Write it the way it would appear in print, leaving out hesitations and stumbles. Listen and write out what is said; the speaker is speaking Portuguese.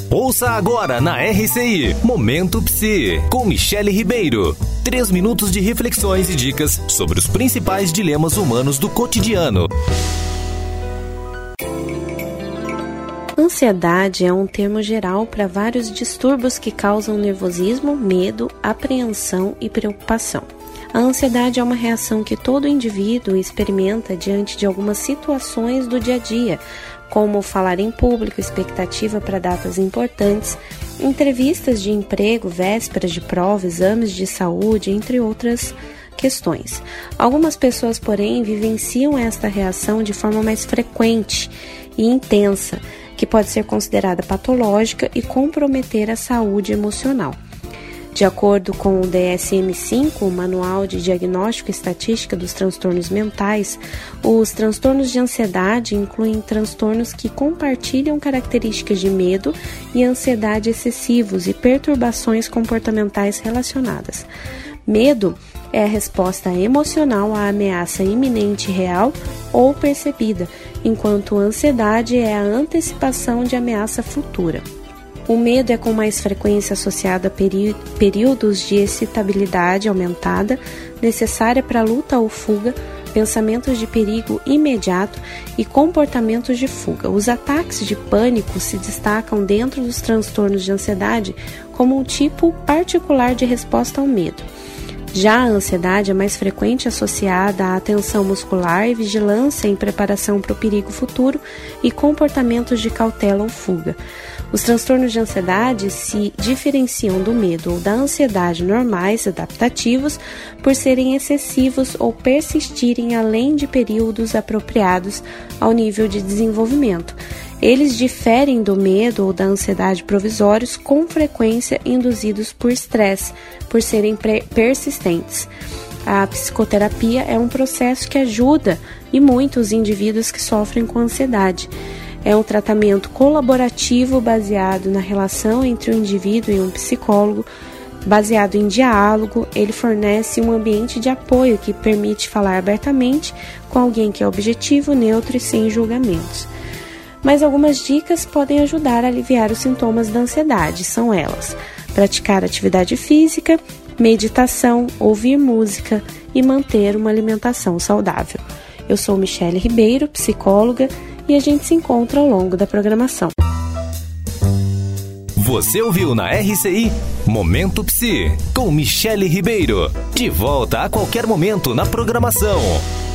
Ouça agora na RCI, Momento Psi, com Michele Ribeiro. 3 minutos de reflexões e dicas sobre os principais dilemas humanos do cotidiano. Ansiedade é um termo geral para vários distúrbios que causam nervosismo, medo, apreensão e preocupação. A ansiedade é uma reação que todo indivíduo experimenta diante de algumas situações do dia a dia, como falar em público, expectativa para datas importantes, entrevistas de emprego, vésperas de prova, exames de saúde, entre outras questões. Algumas pessoas, porém, vivenciam esta reação de forma mais frequente e intensa, que pode ser considerada patológica e comprometer a saúde emocional. De acordo com o DSM-5, o Manual de Diagnóstico e Estatística dos Transtornos Mentais, os transtornos de ansiedade incluem transtornos que compartilham características de medo e ansiedade excessivos e perturbações comportamentais relacionadas. Medo é a resposta emocional à ameaça iminente real ou percebida, enquanto ansiedade é a antecipação de ameaça futura. O medo é com mais frequência associado a períodos de excitabilidade aumentada, necessária para luta ou fuga, pensamentos de perigo imediato e comportamentos de fuga. Os ataques de pânico se destacam dentro dos transtornos de ansiedade como um tipo particular de resposta ao medo. Já a ansiedade é mais frequente associada à tensão muscular e vigilância em preparação para o perigo futuro e comportamentos de cautela ou fuga. Os transtornos de ansiedade se diferenciam do medo ou da ansiedade normais adaptativos por serem excessivos ou persistirem além de períodos apropriados ao nível de desenvolvimento. Eles diferem do medo ou da ansiedade provisórios com frequência induzidos por estresse, por serem persistentes. A psicoterapia é um processo que ajuda e muito os indivíduos que sofrem com ansiedade. É um tratamento colaborativo baseado na relação entre o indivíduo e um psicólogo, baseado em diálogo. Ele fornece um ambiente de apoio que permite falar abertamente com alguém que é objetivo, neutro e sem julgamentos. Mas algumas dicas podem ajudar a aliviar os sintomas da ansiedade. São elas: praticar atividade física, meditação, ouvir música e manter uma alimentação saudável. Eu sou Michele Ribeiro, psicóloga, e a gente se encontra ao longo da programação. Você ouviu na RCI Momento Psi, com Michele Ribeiro. De volta a qualquer momento na programação.